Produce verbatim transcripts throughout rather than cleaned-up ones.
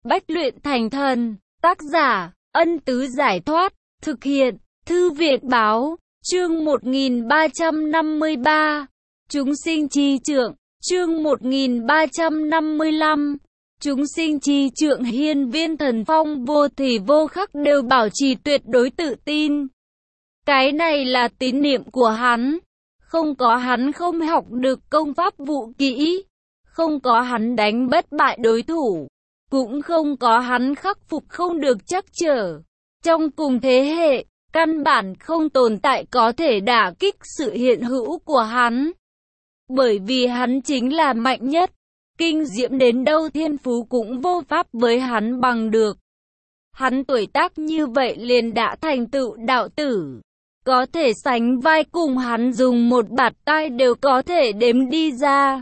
Bách luyện thành thần. Tác giả, Ân Tứ Giải Thoát. Thực hiện, Thư viện Báo. Chương một nghìn ba trăm năm mươi ba. Chúng sinh chi trượng. Chương một nghìn ba trăm năm mươi lăm. Chúng sinh chi trượng. Hiên Viên Thần Phong vô thì vô khắc đều bảo trì tuyệt đối tự tin. Cái này là tín niệm của hắn. Không có hắn không học được công pháp vũ kỹ. Không có hắn đánh bất bại đối thủ. Cũng không có hắn khắc phục không được trắc trở. Trong cùng thế hệ, căn bản không tồn tại có thể đả kích sự hiện hữu của hắn. Bởi vì hắn chính là mạnh nhất. Kinh diễm đến đâu thiên phú cũng vô pháp với hắn bằng được. Hắn tuổi tác như vậy liền đã thành tựu đạo tử. Có thể sánh vai cùng hắn dùng một bạt tai đều có thể đếm đi ra.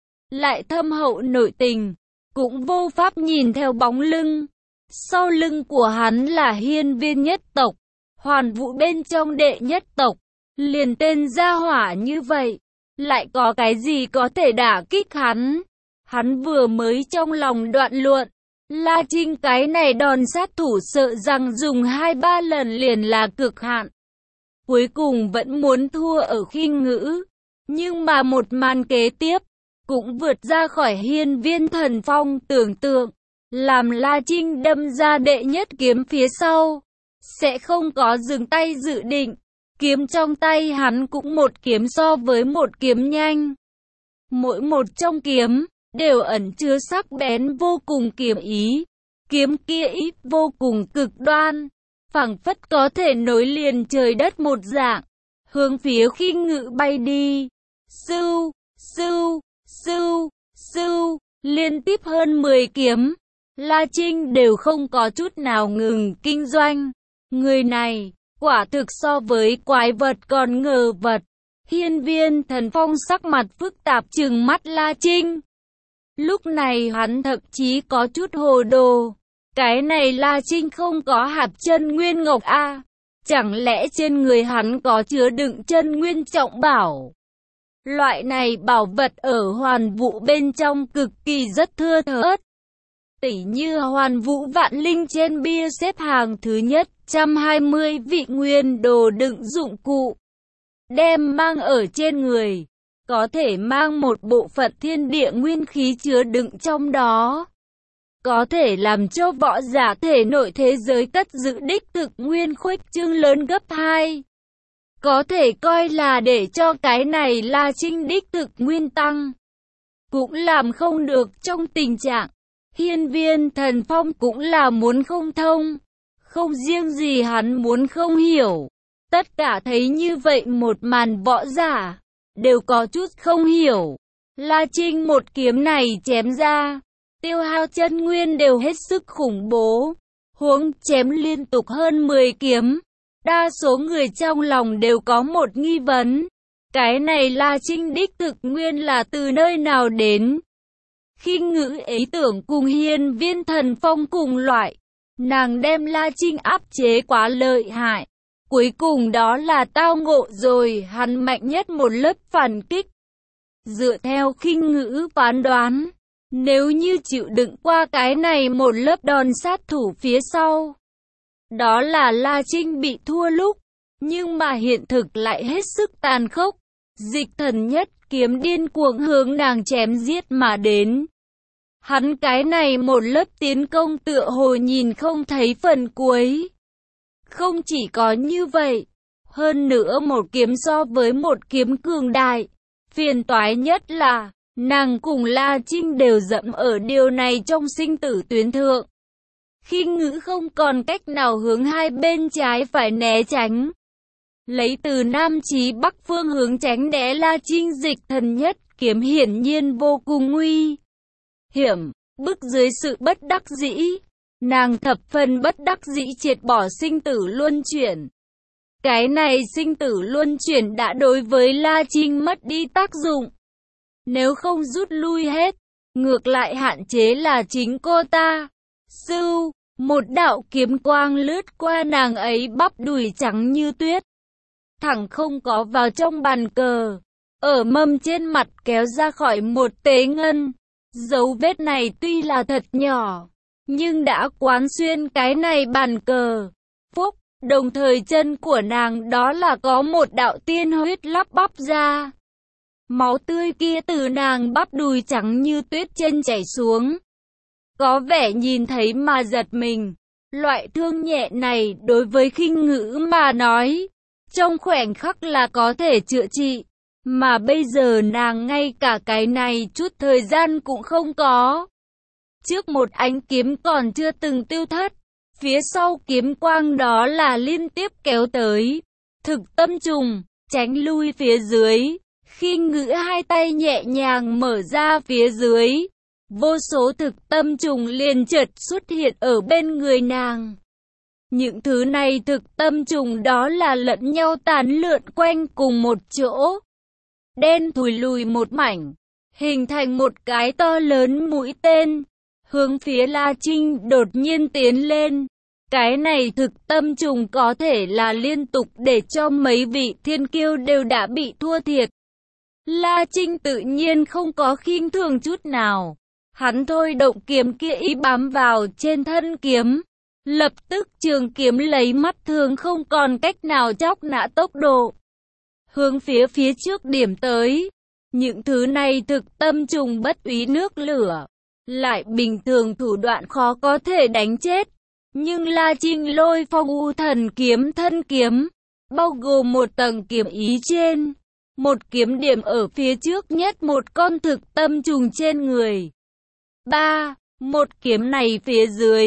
Lại thâm hậu nội tình, cũng vô pháp nhìn theo bóng lưng. Sau lưng của hắn là hiên viên nhất tộc, hoàn vũ bên trong đệ nhất tộc. Liền tên gia hỏa như vậy, lại có cái gì có thể đả kích hắn. Hắn vừa mới trong lòng đoạn luận, La Trinh cái này đòn sát thủ sợ rằng dùng hai ba lần liền là cực hạn. Cuối cùng vẫn muốn thua ở khinh ngữ. Nhưng mà một màn kế tiếp, cũng vượt ra khỏi hiên viên thần phong tưởng tượng. Làm La Trinh đâm ra đệ nhất kiếm phía sau, sẽ không có dừng tay dự định. Kiếm trong tay hắn cũng một kiếm so với một kiếm nhanh. Mỗi một trong kiếm, đều ẩn chứa sắc bén vô cùng kiếm ý. Kiếm kia ít vô cùng cực đoan, phảng phất có thể nối liền trời đất một dạng, hướng phía khinh ngữ bay đi. Sưu, sưu, sưu, sưu, liên tiếp hơn mười kiếm, La Trinh đều không có chút nào ngừng kinh doanh. Người này, quả thực so với quái vật còn ngờ vật. Hiên viên thần phong sắc mặt phức tạp trừng mắt La Trinh. Lúc này hắn thậm chí có chút hồ đồ. Cái này La Trinh không có hạp chân nguyên ngọc a à? Chẳng lẽ trên người hắn có chứa đựng chân nguyên trọng bảo? Loại này bảo vật ở hoàn vũ bên trong cực kỳ rất thưa thớt. Tỉ như hoàn vũ vạn linh trên bia xếp hàng thứ nhất, một trăm hai mươi vị nguyên đồ đựng dụng cụ. Đem mang ở trên người, có thể mang một bộ phận thiên địa nguyên khí chứa đựng trong đó. Có thể làm cho võ giả thể nội thế giới cất giữ đích thực nguyên khuếch trương lớn gấp hai. Có thể coi là để cho cái này La Trinh đích thực nguyên tăng. Cũng làm không được trong tình trạng. Hiên viên thần phong cũng là muốn không thông. Không riêng gì hắn muốn không hiểu. Tất cả thấy như vậy một màn võ giả, đều có chút không hiểu. La Trinh một kiếm này chém ra, tiêu hao chân nguyên đều hết sức khủng bố. Huống chém liên tục hơn mười kiếm. Đa số người trong lòng đều có một nghi vấn. Cái này La Trinh đích thực nguyên là từ nơi nào đến? Khinh ngữ ý tưởng cùng hiên viên thần phong cùng loại. Nàng đem La Trinh áp chế quá lợi hại. Cuối cùng đó là tao ngộ rồi, hắn mạnh nhất một lớp phản kích. Dựa theo khinh ngữ phán đoán, nếu như chịu đựng qua cái này một lớp đòn sát thủ phía sau, đó là La Trinh bị thua lúc. Nhưng mà hiện thực lại hết sức tàn khốc. Dịch thần nhất kiếm điên cuồng hướng nàng chém giết mà đến. Hắn cái này một lớp tiến công tựa hồ nhìn không thấy phần cuối. Không chỉ có như vậy, hơn nữa một kiếm so với một kiếm cường đại. Phiền toái nhất là, nàng cùng La Trinh đều dẫm ở điều này trong sinh tử tuyến thượng. Khinh ngữ không còn cách nào hướng hai bên trái phải né tránh. Lấy từ Nam chí Bắc phương hướng tránh né La Trinh dịch thần nhất kiếm hiển nhiên vô cùng nguy hiểm. Bức dưới sự bất đắc dĩ, nàng thập phần bất đắc dĩ triệt bỏ sinh tử luân chuyển. Cái này sinh tử luân chuyển đã đối với La Trinh mất đi tác dụng. Nếu không rút lui hết, ngược lại hạn chế là chính cô ta. Sưu, một đạo kiếm quang lướt qua nàng ấy bắp đùi trắng như tuyết. Thẳng không có vào trong bàn cờ. Ở mâm trên mặt kéo ra khỏi một tế ngân. Dấu vết này tuy là thật nhỏ, nhưng đã quán xuyên cái này bàn cờ. Phúc, đồng thời chân của nàng đó là có một đạo tiên huyết lắp bắp ra. Máu tươi kia từ nàng bắp đùi trắng như tuyết chân chảy xuống. Có vẻ nhìn thấy mà giật mình. Loại thương nhẹ này đối với khinh ngữ mà nói, trong khoảnh khắc là có thể chữa trị. Mà bây giờ nàng ngay cả cái này chút thời gian cũng không có. Trước một ánh kiếm còn chưa từng tiêu thất, phía sau kiếm quang đó là liên tiếp kéo tới. Thực tâm trùng, tránh lui phía dưới. Khinh ngữ hai tay nhẹ nhàng mở ra phía dưới. Vô số thực tâm trùng liền chợt xuất hiện ở bên người nàng. Những thứ này thực tâm trùng đó là lẫn nhau tán lượn quanh cùng một chỗ. Đen thùi lùi một mảnh, hình thành một cái to lớn mũi tên, hướng phía La Trinh đột nhiên tiến lên. Cái này thực tâm trùng có thể là liên tục để cho mấy vị thiên kiêu đều đã bị thua thiệt. La Trinh tự nhiên không có khinh thường chút nào. Hắn thôi động kiếm kia ý bám vào trên thân kiếm. Lập tức trường kiếm lấy mắt thường không còn cách nào chóc nã tốc độ. Hướng phía phía trước điểm tới. Những thứ này thực tâm trùng bất úy nước lửa. Lại bình thường thủ đoạn khó có thể đánh chết. Nhưng La Trinh lôi phong u thần kiếm thân kiếm. Bao gồm một tầng kiếm ý trên. Một kiếm điểm ở phía trước nhất một con thực tâm trùng trên người. Ba, một kiếm này phía dưới.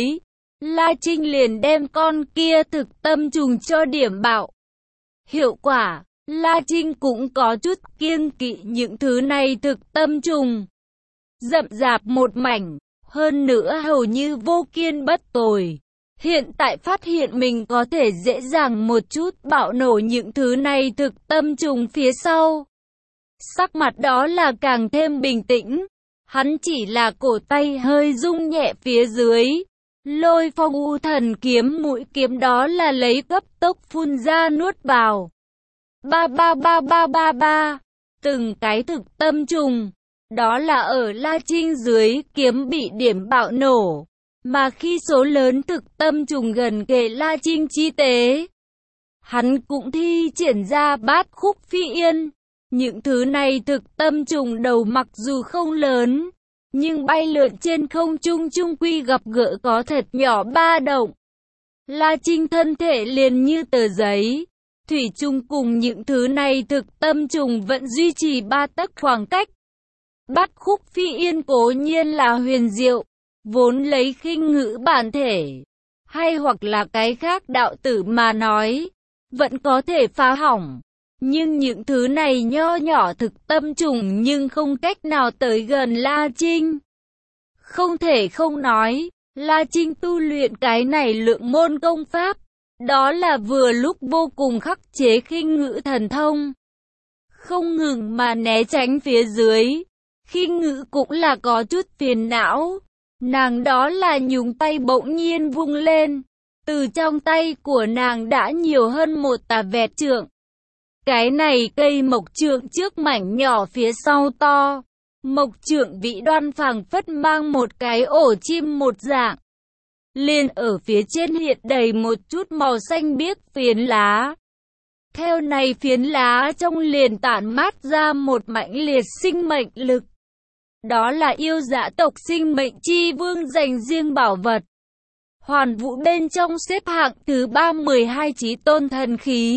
La Trinh liền đem con kia thực tâm trùng cho điểm bạo. Hiệu quả, La Trinh cũng có chút kiêng kỵ những thứ này thực tâm trùng. Rậm rạp một mảnh, hơn nữa hầu như vô kiên bất tồi. Hiện tại phát hiện mình có thể dễ dàng một chút bạo nổ những thứ này thực tâm trùng phía sau. Sắc mặt đó là càng thêm bình tĩnh. Hắn chỉ là cổ tay hơi rung nhẹ phía dưới. Lôi phong u thần kiếm mũi kiếm đó là lấy cấp tốc phun ra nuốt vào. Ba ba ba ba ba ba. Từng cái thực tâm trùng. Đó là ở La Trinh dưới kiếm bị điểm bạo nổ. Mà khi số lớn thực tâm trùng gần kề La Trinh chi tế, hắn cũng thi triển ra bát khúc phi yên. Những thứ này thực tâm trùng đầu mặc dù không lớn, nhưng bay lượn trên không trung trung quy gặp gỡ có thật nhỏ ba động. La Trinh thân thể liền như tờ giấy, thủy chung cùng những thứ này thực tâm trùng vẫn duy trì ba tấc khoảng cách. Bát khúc phi yên cố nhiên là huyền diệu, vốn lấy khinh ngữ bản thể, hay hoặc là cái khác đạo tử mà nói, vẫn có thể phá hỏng. Nhưng những thứ này nho nhỏ thực tâm trùng nhưng không cách nào tới gần La Trinh. Không thể không nói, La Trinh tu luyện cái này lượng môn công pháp, đó là vừa lúc vô cùng khắc chế khinh ngữ thần thông. Không ngừng mà né tránh phía dưới, khinh ngữ cũng là có chút phiền não. Nàng đó là nhúng tay bỗng nhiên vung lên, từ trong tay của nàng đã nhiều hơn một tà vẹt trượng. Cái này cây mộc trượng trước mảnh nhỏ phía sau to. Mộc trượng vĩ đoan phảng phất mang một cái ổ chim một dạng. Liền ở phía trên hiện đầy một chút màu xanh biếc phiến lá. Theo này phiến lá trong liền tản mát ra một mãnh liệt sinh mệnh lực. Đó là yêu dã tộc sinh mệnh chi vương dành riêng bảo vật. Hoàn vũ bên trong xếp hạng thứ ba mười hai chí tôn thần khí.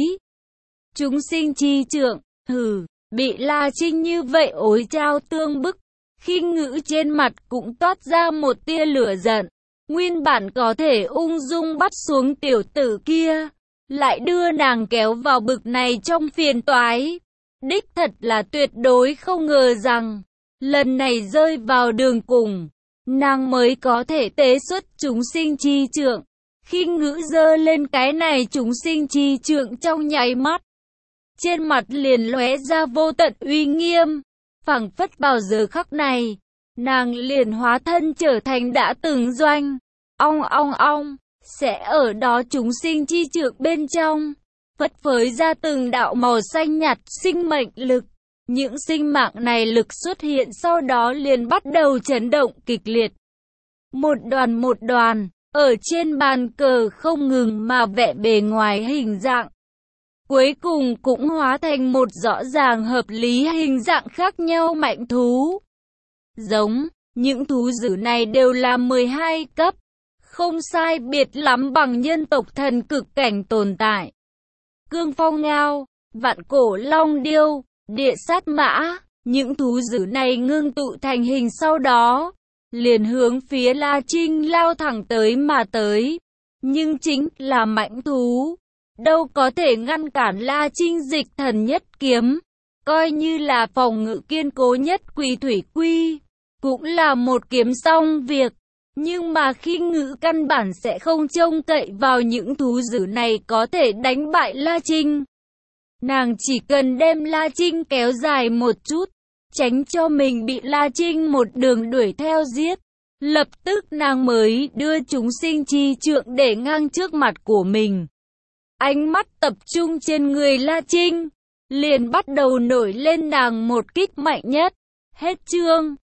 Chúng sinh chi trượng, hừ, bị La Trinh như vậy ối trao tương bức. Khinh ngữ trên mặt cũng toát ra một tia lửa giận. Nguyên bản có thể ung dung bắt xuống tiểu tử kia, lại đưa nàng kéo vào bực này trong phiền toái. Đích thật là tuyệt đối không ngờ rằng, lần này rơi vào đường cùng, nàng mới có thể tế xuất chúng sinh chi trượng. Khinh ngữ giơ lên cái này chúng sinh chi trượng trong nháy mắt. Trên mặt liền lóe ra vô tận uy nghiêm, phảng phất vào giờ khắc này, nàng liền hóa thân trở thành đã từng doanh. Ong ong ong, sẽ ở đó chúng sinh chi trượng bên trong, phất phới ra từng đạo màu xanh nhạt sinh mệnh lực. Những sinh mạng này lực xuất hiện sau đó liền bắt đầu chấn động kịch liệt. một đoàn một đoàn, ở trên bàn cờ không ngừng mà vẽ bề ngoài hình dạng. Cuối cùng cũng hóa thành một rõ ràng hợp lý hình dạng khác nhau mạnh thú. Giống, những thú dữ này đều là mười hai cấp, không sai biệt lắm bằng nhân tộc thần cực cảnh tồn tại. Cương phong ngao, vạn cổ long điêu, địa sát mã, những thú dữ này ngưng tụ thành hình sau đó, liền hướng phía La Trinh lao thẳng tới mà tới. Nhưng chính là mãnh thú, đâu có thể ngăn cản La Trinh dịch thần nhất kiếm, coi như là phòng ngự kiên cố nhất Quỷ Thủy Quy, cũng là một kiếm xong việc. Nhưng mà khi ngự căn bản sẽ không trông cậy vào những thú dữ này có thể đánh bại La Trinh. Nàng chỉ cần đem La Trinh kéo dài một chút, tránh cho mình bị La Trinh một đường đuổi theo giết. Lập tức nàng mới đưa chúng sinh chi trượng để ngang trước mặt của mình. Ánh mắt tập trung trên người La Trinh, liền bắt đầu nổi lên nàng một kích mạnh nhất. Hết chương.